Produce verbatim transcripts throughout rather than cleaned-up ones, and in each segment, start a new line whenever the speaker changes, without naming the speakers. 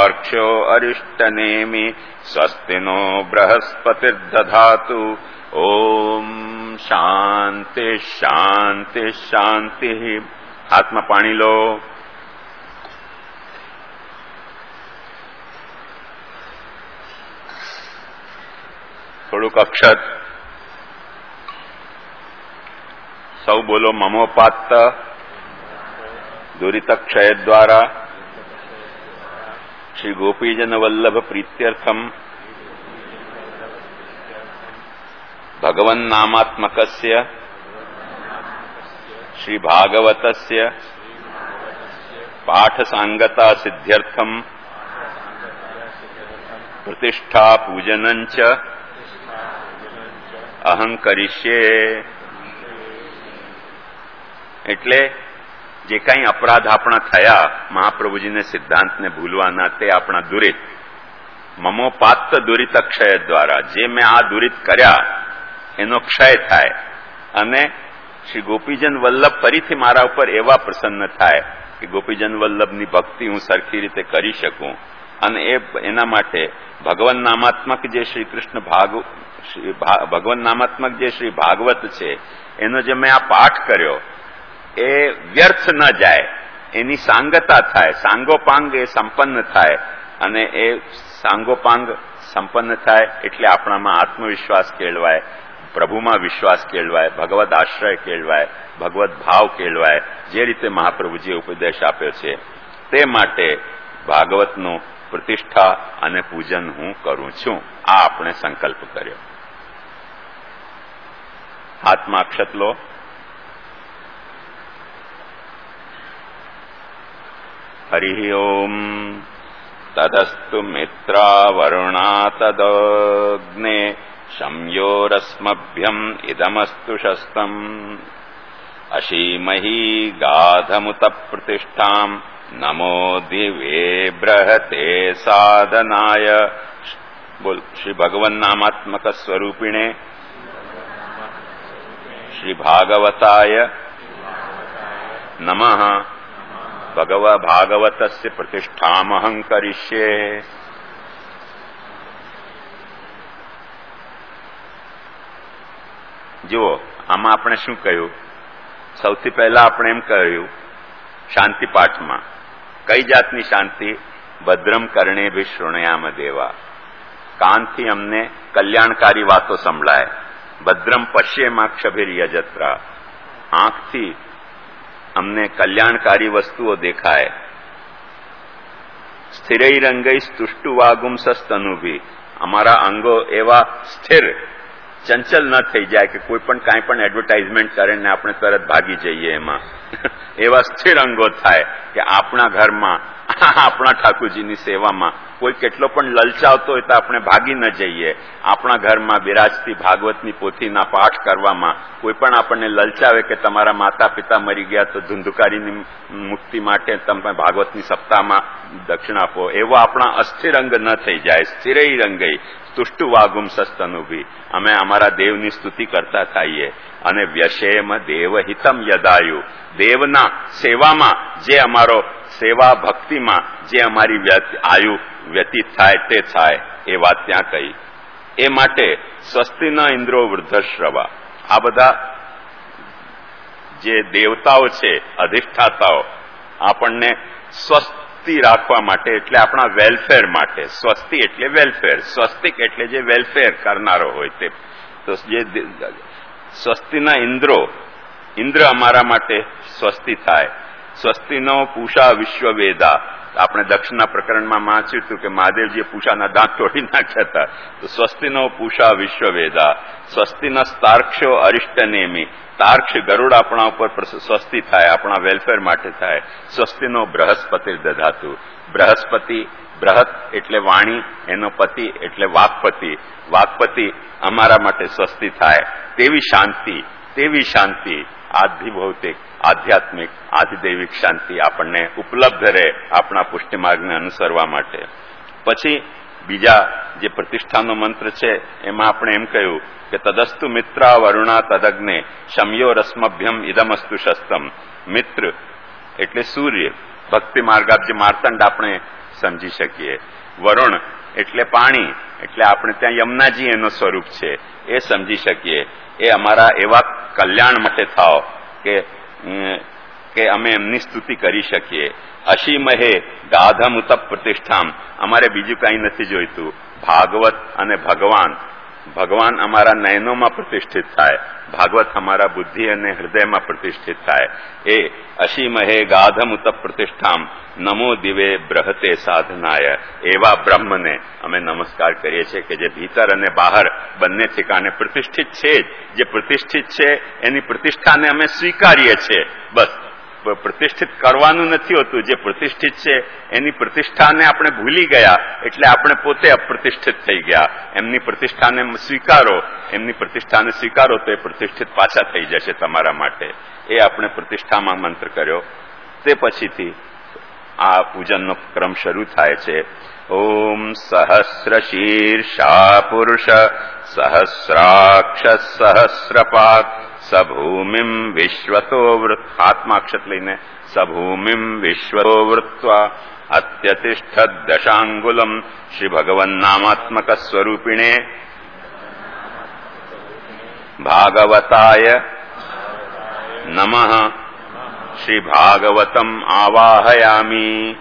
स्तार्क्ष्यो अरिष्टनेमि स्वस्ति नो बृहस्पतिर्दधातु। ओम शांति शांति शांति। हाथ में पानी लो। થોડુંક અક્ષત સૌ બોલો. મમોપાત્ત દુરિતક્ષય દ્વારા શ્રી ગોપીજન વલ્લભ પ્રીત્યર્થમ ભગવન નામાત્મકસ્ય શ્રી ભાગવતસ્ય પાઠ સાંગતા સિદ્ધ્યર્થમ પ્રતિષ્ઠા પૂજનંચ અહં કરીશ્યે. એટલે જે કંઈ અપરાધ આપણા થયા મહાપ્રભુજીને સિદ્ધાંતને ભૂલવાના તે આપણા દુરિત મમોપાત્ત દુરિત ક્ષય દ્વારા જે મેં આ દુરિત કર્યા એનો ક્ષય થાય અને શ્રી ગોપીજન વલ્લભ ફરીથી મારા ઉપર એવા પ્રસન્ન થાય કે ગોપીજન વલ્લભની ભક્તિ હું સરખી રીતે કરી શકું. અને એ એના માટે ભગવાન નામાત્મક જે શ્રી કૃષ્ણ ભાગ ભગવાન નામાત્મક જે શ્રી ભાગવત છે એનો જે મેં આ પાઠ કર્યો એ વ્યર્થ ન જાય, એની સાંગતા થાય, સાંગોપાંગ એ સંપન્ન થાય. અને એ સાંગોપાંગ સંપન્ન થાય એટલે આપણામાં આત્મવિશ્વાસ કેળવાય, પ્રભુમાં વિશ્વાસ કેળવાય, ભગવદ આશ્રય કેળવાય, ભગવદ ભાવ કેળવાય, જે રીતે મહાપ્રભુજીએ ઉપદેશ આપ્યો છે. તે માટે ભાગવતનું પ્રતિષ્ઠા અને પૂજન હું કરું છું. આ આપણે સંકલ્પ કર્યો. હાથમાં અક્ષત લો. હરિ ઓમ. તદસ્તુ મિત્રા વરુણા તદગ્ને શમ્યોરસ્મભ્યમ ઇદમસ્તુ શસ્તમ અશીમહી ગાધમુત પ્રતિષ્ઠામ નમો દિવે બૃહતે સાધનાય. બોલ. શ્રી ભગવન નામાત્મક સ્વરૂપિણે શ્રી ભાગવતાય નમઃ. ભગવ ભાગવતસ્ય પ્રતિષ્ઠામહં કરીષ્યે. જુઓ, આમાં આપણે શું કહ્યું? સૌથી પહેલા આપણે એમ કહ્યું શાંતિ પાઠમાં કઈ જાતની શાંતિ? ભદ્રમ કર્ણેભિ શૃણુયામ દેવા. કાનથી અમને કલ્યાણકારી વાતો સંભળાય. ભદ્રમ પશ્યેમાક્ષભિર્યજત્રા. આંખથી અમને કલ્યાણકારી વસ્તુઓ દેખાય. સ્થિરૈરંગૈ સ્તુષ્ટુવાગુમ સસ્તનુભી. અમારા અંગો એવા સ્થિર ચંચલ ન થઈ જાય કે કોઈ પણ કાંઈ પણ એડવર્ટાઇઝમેન્ટ કરીને આપણે તરત ભાગી જઈએ. એમાં એવા સ્થિર અંગો થાય કે આપણા ઘરમાં આપણા ઠાકુરજીની સેવામાં કોઈ કેટલો પણ લલચાવતો હોય તો આપણે ભાગી ન જઈએ. આપણા ઘરમાં બિરાજતી ભાગવતની પોથીના પાઠ કરવામાં કોઈ પણ આપણને લલચાવે કે તમારા માતા પિતા મરી ગયા તો ધુંધુકારીની મુક્તિ માટે તમે ભાગવતની સપ્તાહમાં દક્ષિણ આપો, એવો આપણા અસ્થિર અંગ ન થઈ જાય. સ્થિરૈ રંગઈ તુષ્ટુવાગુમ સસ્તનુભી. અમે અમારા દેવની સ્તુતિ કરતા થઈએ. અને વ્યશેમ દેવહિતમ યદાયુ. દેવના સેવામાં જે અમારો સેવા ભક્તિમાં જે અમારી આયુ વ્યતીત થાય તે થાય. એ વાત ત્યાં કહી. એ માટે સ્વસ્તિ ન ઇન્દ્રો વૃદ્ધશ્રવા. આ બધા જે દેવતાઓ છે, અધિષ્ઠાતાઓ, આપણને સ્વસ્તિ રાખવા માટે, એટલે આપણા વેલફેર માટે. સ્વસ્તિ એટલે વેલફેર, સ્વસ્તિક એટલે જે વેલફેર કરનારો હોય તે. તો જે સ્વસ્તિના ઇન્દ્રો, ઇન્દ્ર અમારા માટે સ્વસ્તિ થાય. સ્વસ્તિનો પૂષા વિશ્વવેદા. આપણે દક્ષિણના પ્રકરણમાં વાંચ્યું હતું કે મહાદેવજીએ પૂષાના દાંત તોડી નાખ્યા હતા. તો સ્વસ્તિનો પૂષા વિશ્વવેદા. સ્વસ્તિના સ્તાર્ક્ષ્યો અરિષ્ટનેમી. તાર્ક્ષ ગરુડ આપણા ઉપર સ્વસ્તિ થાય, આપણા વેલફેર માટે થાય. સ્વસ્તિનો બૃહસ્પતિ દધાતુ. બૃહસ્પતિ, બૃહત એટલે વાણી, એનો પતિ એટલે વાક્પતિ. વાક્પતિ અમારા માટે સ્વસ્તિ થાય. તેવી શાંતિ, તેવી શાંતિ આધિભૌતિક, આધ્યાત્મિક, આધિદૈવિક શાંતિ આપણને ઉપલબ્ધ રહે આપણા પુષ્ટિ માર્ગને અનુસરવા માટે. પછી બીજા જે પ્રતિષ્ઠાનો મંત્ર છે એમાં આપણે એમ કહ્યું કે તદસ્તુ મિત્રા વરુણા તદગ્ને શમ્યો રશ્મભ્યમ ઇદમસ્તુ શસ્તમ. મિત્ર એટલે સૂર્ય. ભક્તિ માર્ગાબ જે માર્તંડ આપણે સમજી શકીએ. વરુણ એટલે પાણી, એટલે આપણે ત્યાં યમુનાજી એનું સ્વરૂપ છે એ સમજી શકીએ. એ અમારા એવા કલ્યાણ માટે થાવ કે કે અમે એમની સ્તુતિ કરી શકીએ. અસીમહે ગાધમ ઉતપ પ્રતિષ્ઠામ, અમારે બીજું કંઈ નથી જોઈતું. ભાગવત અને ભગવાન, ભગવાન અમારા નયનોમાં પ્રતિષ્ઠિત થાય, ભાગવત અમારા બુદ્ધિ અને હૃદયમાં પ્રતિષ્ઠિત થાય. એ અસીમહે ગાધમ ઉતપ પ્રતિષ્ઠામ નમો દિવે બ્રહતે સાધનાય, એવા બ્રહ્મને અમે નમસ્કાર કરીએ છીએ કે જે ભીતર અને બહાર બંને ઠેકાણે પ્રતિષ્ઠિત છે જ. જે પ્રતિષ્ઠિત છે એની પ્રતિષ્ઠાને અમે સ્વીકારીએ છીએ. બસ પ્રતિષ્ઠિત કરવાનું નથી હોતું. જે પ્રતિષ્ઠિત છે એની પ્રતિષ્ઠાને આપણે ભૂલી ગયા એટલે આપણે પોતે અપ્રતિષ્ઠિત થઈ ગયા. એમની પ્રતિષ્ઠાને સ્વીકારો, એમની પ્રતિષ્ઠાને સ્વીકારો તો એ પ્રતિષ્ઠિત પાછા થઈ જશે તમારા માટે. એ આપણે પ્રતિષ્ઠામાં મંત્ર કર્યો. તે પછીથી આ પૂજનનો ક્રમ શરૂ થાય છે. ઓમ સહસ્ર શીર્ષા પુરુષ સહસ્રાક્ષ સહસ્રપાદ સભૂમિમ વિશ્વતો વૃત, હાથમાં અક્ષત લઈને સભૂમિમ વિશ્વતો વૃત્વા અત્યતિષ્ઠ દશાંગુલમ શ્રી ભગવન નામાત્મક સ્વરૂપિણે ભાગવતાય નમઃ. શ્રી ભાગવતમ આવાહયામી.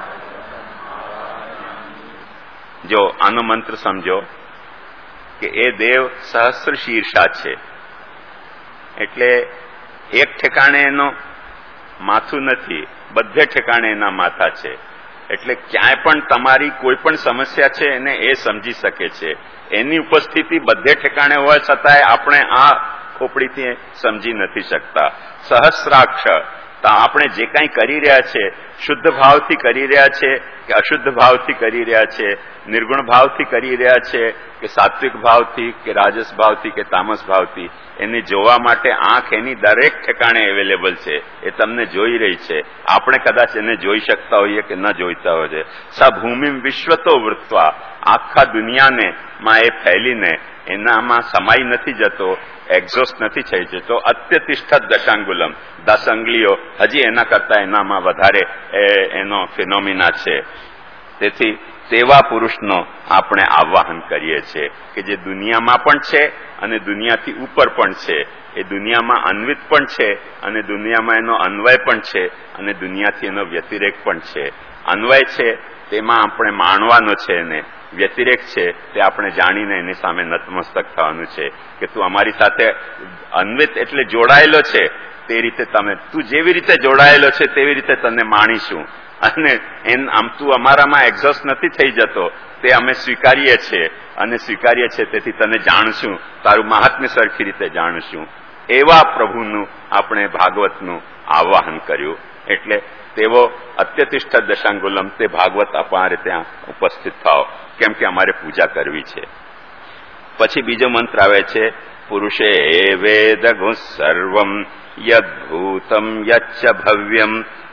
જો આનો મંત્ર સમજો કે એ દેવ સહસ્ર શીર્ષા છે, એટલે એક ઠેકાણે એનો માથું નથી, બધે ઠેકાણે એના માથા છે. એટલે ક્યાંય પણ તમારી કોઈ પણ સમસ્યા છે એને એ સમજી શકે છે. એની ઉપસ્થિતિ બધે ઠેકાણે હોય છતાંય આપણે આ ખોપડીથી સમજી નથી શકતા. સહસ્રાક્ષ, તો આપણે જે કંઈ કરી રહ્યા છે શુદ્ધ ભાવથી કરી રહ્યા છે કે અશુદ્ધ ભાવથી કરી રહ્યા છે, નિર્ગુણ ભાવથી કરી રહ્યા છે કે સાત્વિક ભાવથી કે રાજસ ભાવથી કે તામસ ભાવથી, એને જોવા માટે આંખ એની દરેક ઠેકાણે અવેલેબલ છે. એ તમને જોઈ રહી છે. આપણે કદાચ એને જોઈ શકતા હોઈએ કે ન જોઈતા હોઈએ. સભૂમિ વિશ્વતો વૃત્વા, આખા દુનિયાને માં એ ફેલીને એનામાં સમાઈ નથી જતો, એક્ઝોસ્ટ નથી થઈ જતો. અત્યતિષ્ઠત દશાંગુલમ, દસ અંગલીઓ હજી એના કરતા એનામાં વધારે એનો ફિનોમિના છે. તેથી તેવા પુરુષનો આપણે આવાહન કરીએ છીએ કે જે દુનિયામાં પણ છે અને દુનિયાથી ઉપર પણ છે. એ દુનિયામાં અન્વિત પણ છે અને દુનિયામાં એનો અન્વય પણ છે અને દુનિયાથી એનો વ્યતિરેક પણ છે. અન્વય છે તેમાં આપણે માણવાનો છે, એને વ્યતિરેક છે તે આપણે જાણીને એની સામે નતમસ્તક થવાનું છે કે તું અમારી સાથે અન્વિત એટલે જોડાયેલો છે, તે રીતે તમે તું જેવી રીતે જોડાયેલો છે તેવી રીતે તને માણીશું. અને એમ આમ તું અમારામાં એક્ઝોસ્ટ નથી થઈ જતો તે અમે સ્વીકારીએ છીએ અને સ્વીકારીએ છીએ તેથી તને જાણશું, તારું મહાત્મ્ય સરખી રીતે જાણશું. એવા પ્રભુનું આપણે ભાગવતનું આવાહન કર્યું. એટલે તેવો અત્યતિષ્ઠ દશાંગુલમ, તે ભાગવત અમારે ત્યાં ઉપસ્થિત થાવ, કેમ કે અમારે પૂજા કરવી છે. પછી બીજો મંત્ર આવે છે, પુરુષે વેદગુ સર્વમ યદ્ભૂતમ યચ્ચ ભવ્યમ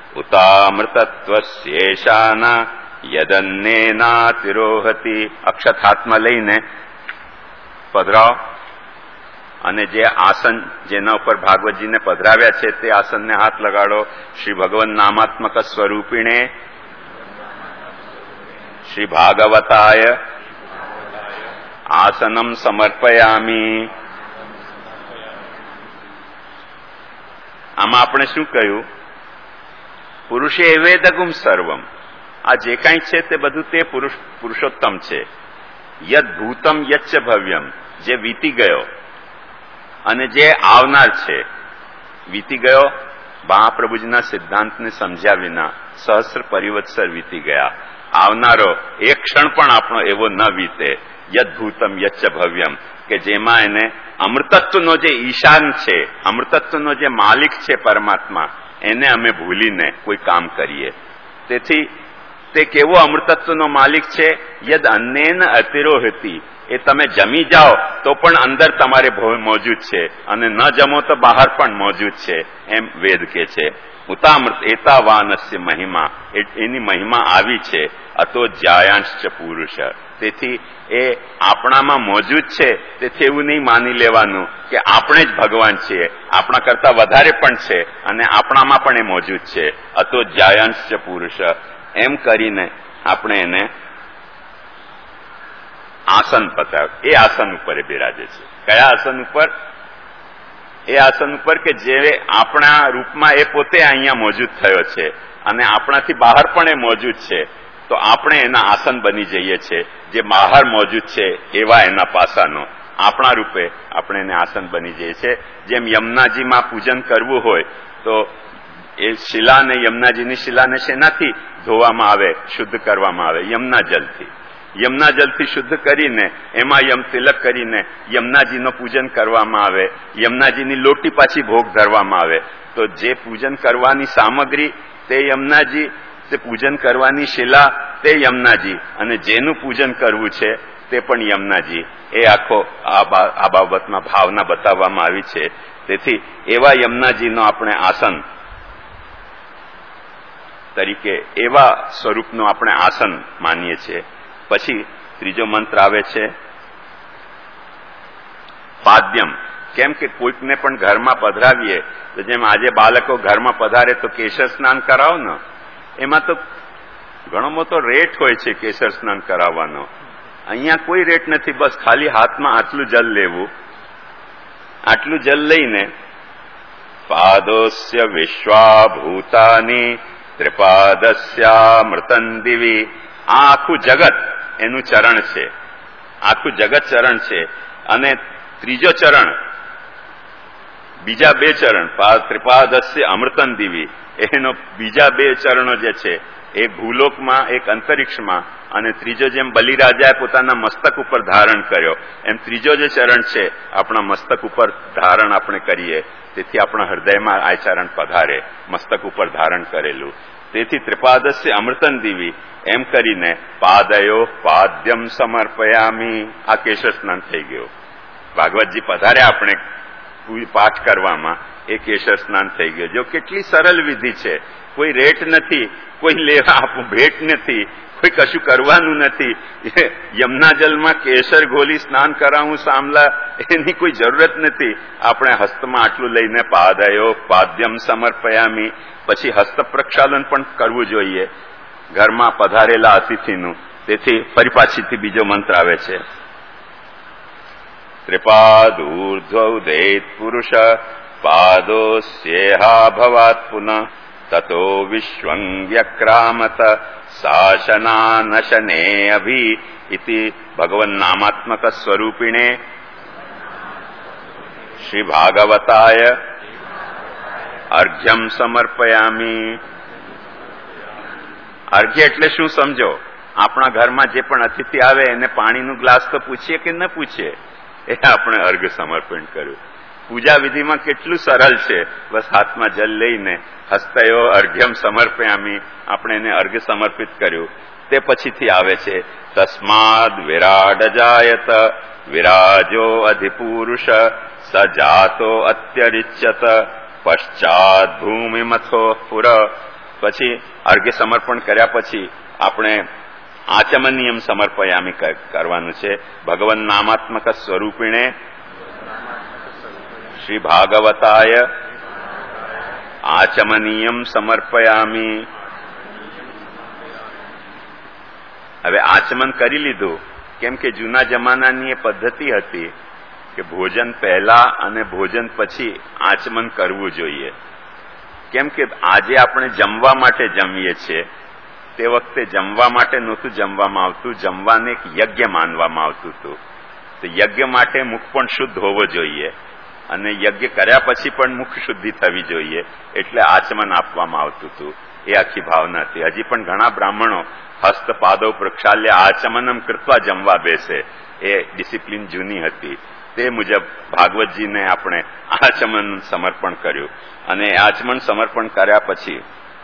ઉતામૃતત્વશેષાના યદન્નેનાતિરોહતિ. અક્ષત હાથમાં લઈને પધરાવ અને જે આસન જેના ઉપર ભાગવતજીને પધરાવ્યા છે તે આસનને હાથ લગાડો. શ્રી ભગવાન નામાત્મક સ્વરૂપિણે શ્રી ભાગવતાય આસનમ સમર્પયામી. આમાં આપણે શું કહ્યું? પુરુષે એવેદગુમ સર્વમ, આ જે કાંઈ છે તે બધું તે પુરુષ પુરુષોત્તમ છે. યદ ભૂતમ યચ્ચ ભવ્યમ, જે વીતી ગયો અને જે આવનાર છે. વીતી ગયો મહાપ્રભુજીના સિદ્ધાંતને સમજ્યા વિના સહસ્ર પરિવત્સર વીતી ગયા. આવનારો એક ક્ષણ પણ આપણો એવો ન વીતે. યદ ભૂતમ યચ્ચ ભવ્યમ, કે જેમાં એને અમૃતત્વનો જે ઈશાન છે, અમૃતત્વનો જે માલિક છે પરમાત્મા, એને અમે ભૂલીને કોઈ કામ કરીએ. તેથી તે કેવો અમૃતત્વનો માલિક છે? યદ અન્નેન અતિરોહતિ, એ તમે જમી જાઓ તો પણ અંદર તમારે મોજૂદ છે અને ન જમો તો બહાર પણ મોજૂદ છે, એમ વેદ કે છે. ઉતામૃત એતાવાનસ્ય મહિમા, એની મહિમા આવી છે. અતો જ્યાયાંશ પુરુષ, તેથી એ આપણામાં મોજૂદ છે. તેથી એવું નહીં માની લેવાનું કે આપણે જ ભગવાન છીએ, આપણા કરતા વધારે પણ છે અને આપણામાં પણ એ મોજૂદ છે. અતો જ્યાયાંશ પુરુષ, એમ કરીને આપણે એને આસન પતાવ. એ આસન ઉપર એ બિરાજે છે. કયા આસન ઉપર? એ આસન ઉપર કે જે આપણા રૂપમાં એ પોતે અહીંયા મોજૂદ થયો છે અને આપણાથી બહાર પણ એ મોજૂદ છે. તો આપણે એના આસન બની જઈએ છીએ. જે બહાર મોજૂદ છે એવા એના પાસાનો આપણા રૂપે આપણે એને આસન બની જઈએ છીએ. જેમ યમુનાજીમાં પૂજન કરવું હોય તો એ શિલાને, યમુનાજીની શિલાને શેનાથી ધોવામાં આવે, શુદ્ધ કરવામાં આવે? યમુના જલથી. યમુના જલથી શુદ્ધ કરીને એમાં યમ તિલક કરીને યમુનાજીનું પૂજન કરવામાં આવે. યમુનાજીની લોટી પાછી ભોગ ધરવામાં આવે. તો જે પૂજન કરવાની સામગ્રી તે યમુનાજી, તે પૂજન કરવાની શિલા તે યમુનાજી, અને જેનું પૂજન કરવું છે તે પણ યમુનાજી. એ આખો આ બાબતમાં ભાવના બતાવવામાં આવી છે. તેથી એવા યમુનાજીનો આપણે આસન તરીકે, એવા સ્વરૂપનું આપણે આસન માનીએ છીએ. પછી ત્રીજો મંત્ર આવે છે પાદ્યમ. કેમ કે કોઈકને પણ ઘરમાં પધરાવીએ તો જેમ આજે બાળકો ઘરમાં પધારે તો કેસર સ્નાન કરાવો ને, એમાં તો ઘણો મોટો રેટ હોય છે કેસર સ્નાન કરાવવાનો. અહીંયા કોઈ રેટ નથી. બસ ખાલી હાથમાં આટલું જલ લેવું. આટલું જલ લઈને પાદોસ્ય વિશ્વા ભૂતાની ત્રિપાદસ્યામૃતં દિવી. આ આખું જગત એનું ચરણ છે. આખું જગત ચરણ છે. અને ત્રીજો ચરણ, બીજા બે ચરણ ત્રિપાદસ્ય અમૃતં દિવી, એનો બીજા બે ચરણો જે છે એ ભૂલોકમાં, એક અંતરિક્ષમાં, અને ત્રીજો જેમ બલિરાજાએ પોતાના મસ્તક ઉપર ધારણ કર્યો એમ ત્રીજો જે ચરણ છે આપણા મસ્તક ઉપર ધારણ આપણે કરીએ. તેથી આપણા હૃદયમાં આ ચરણ પધારે, મસ્તક ઉપર ધારણ કરેલું. તેથી ત્રિપાદસ્ય અમૃતં દિવી એમ કરીને પાદયો પાદ્યમ સમર્પયામી. આ કેશર સ્નાન થઈ ગયો. ભાગવતજી પધારે આપણે પાઠ કરવામાં, એ કેશર સ્નાન થઈ ગયો. જો કેટલી સરળ વિધિ છે. કોઈ રેટ નથી, કોઈ લેવા આપવું ભેટ નથી, કોઈ કશું કરવાનું નથી. યમુના જલમાં કેસર ઘોલી સ્નાન કરાવું સામલા, એની કોઈ જરૂરત નથી. આપણે હસ્તમાં આટલું લઈને પાદયો પાદ્યમ સમર્પયામી. પછી હસ્ત પ્રક્ષાલન પણ કરવું જોઈએ ઘરમાં પધારેલા અતિથિનું. તેથી ફરી પાછીથી બીજો મંત્ર આવે છે ત્રિપાદૂર્ધ્વોદેત પુરુષ પાદોસ્યેહા ભવાત પુનઃ તતો વિશ્વં વ્યક્રામત શાસનાનશને અભિ ઇતિ ભગવન નામાત્મક સ્વરૂપિણે શ્રી ભાગવતાય અર્ઘ્યમ સમર્પયામી. અર્ઘ્ય એટલે શું સમજો? આપણા ઘરમાં જે પણ અતિથિ આવે એને પાણીનું ગ્લાસ તો પૂછીએ કે ન પૂછીએ, એ આપણે અર્ઘ સમર્પણ કર્યું. પૂજા વિધિમાં કેટલું સરળ છે. બસ હાથમાં જલ લઈને હસ્તયો અર્ઘ્યમ સમર્પયામી, આપણે એને અર્ઘ સમર્પિત કર્યું. તે પછીથી આવે છે તસ્માદ વિરાડ જાયત વિરાજો અધિપુરુષ સ જાતો અત્યરિચ્યત પશ્ચાત ભૂમિ મથો પુર. પછી અર્ઘ્ય સમર્પણ કર્યા પછી આપણે આચમનિયમ સમર્પયામી કરવાનું છે. ભગવન નામાત્મક સ્વરૂપિણે શ્રી ભાગવતાય આચમનિયમ સમર્પયામી. હવે આચમન કરી લીધું. કેમ કે જૂના જમાનાની એ પદ્ધતિ હતી કે ભોજન પહેલા અને ભોજન પછી આચમન કરવું જોઈએ. કેમ કે આજે આપણે જમવા માટે જમીએ છીએ, તે વખતે જમવા માટે નહોતું જમવામાં આવતું, જમવાને એક યજ્ઞ માનવામાં આવતું હતું. તો યજ્ઞ માટે મુખ પણ શુદ્ધ હોવો જોઈએ અને યજ્ઞ કર્યા પછી પણ મુખ શુદ્ધિ થવી જોઈએ, એટલે આચમન આપવામાં આવતું હતું. એ આખી ભાવના હતી. હજી પણ ઘણા બ્રાહ્મણો હસ્ત પાદો પ્રક્ષાલ્ય આચમનમ કૃત્વા જમવા બેસે. એ ડિસિપ્લિન જૂની હતી. તે મુજબ ભાગવતજીને આપણે આચમન સમર્પણ કર્યું. અને આચમન સમર્પણ કર્યા પછી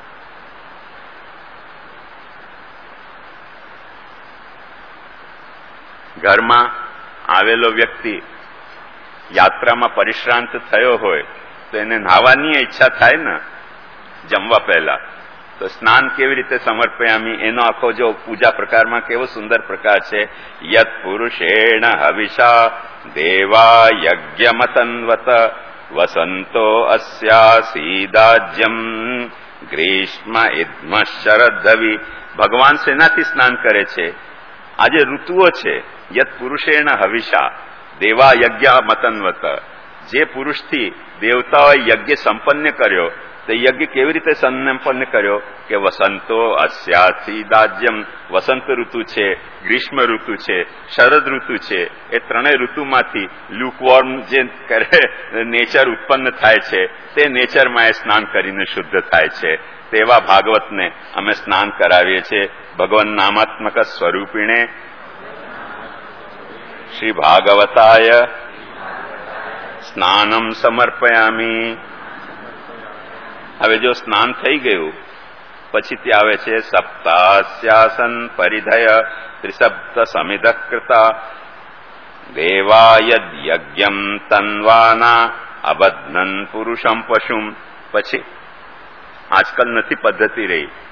ઘરમાં આવેલો વ્યક્તિ યાત્રામાં પરિશ્રાંત થયો હોય તો એને નાહવાની ઈચ્છા થાય ને જમવા પહેલા, તો સ્નાન કેવી રીતે સમર્પયામી એનો આખો જો પૂજા પ્રકારમાં કેવો સુંદર પ્રકાર છે. યત પુરુષેણ હવિષા દેવા યજ્ઞમતન્વત વસંતો અસ્યા સીદાજ્યમ ગ્રીષ્મ ઇદ્મ શરદવી ભગવાન શેનાથી સ્નાન કરે છે? આજે ઋતુઓ છે. યત પુરુષેણ હવિષા દેવા યજ્ઞ મતન્વત. જે પુરુષથી દેવતાઓએ યજ્ઞ સંપન્ન કર્યો તે યજ્ઞ કેવી રીતે સંપન્ન કર્યો કે વસંતો અસ્યાથી દાજ્યમ, વસંત ઋતુ છે, ગ્રીષ્મ ઋતુ છે, શરદ ઋતુ છે. એ ત્રણેય ઋતુમાંથી લ્યુકવોર્મ જે કરે નેચર ઉત્પન્ન થાય છે તે નેચરમાં એ સ્નાન કરીને શુદ્ધ થાય છે. તેવા ભાગવતને અમે સ્નાન કરાવીએ છીએ. ભગવાન નામાત્મક સ્વરૂપિણે શ્રી ભાગવતાય સ્નાનમ સમર્પયામી. હવે જો સ્નાન થઈ ગયું પછી ત્યાં આવે છે સપ્તાસ્યાસન પરિધય ત્રિસપ્ત સમિધ કૃતા દેવાયદ યજ્ઞમ તન્વાના અબધ્નન પુરુષમ પશુમ. પછી આજકાલ નથી પદ્ધતિ રહી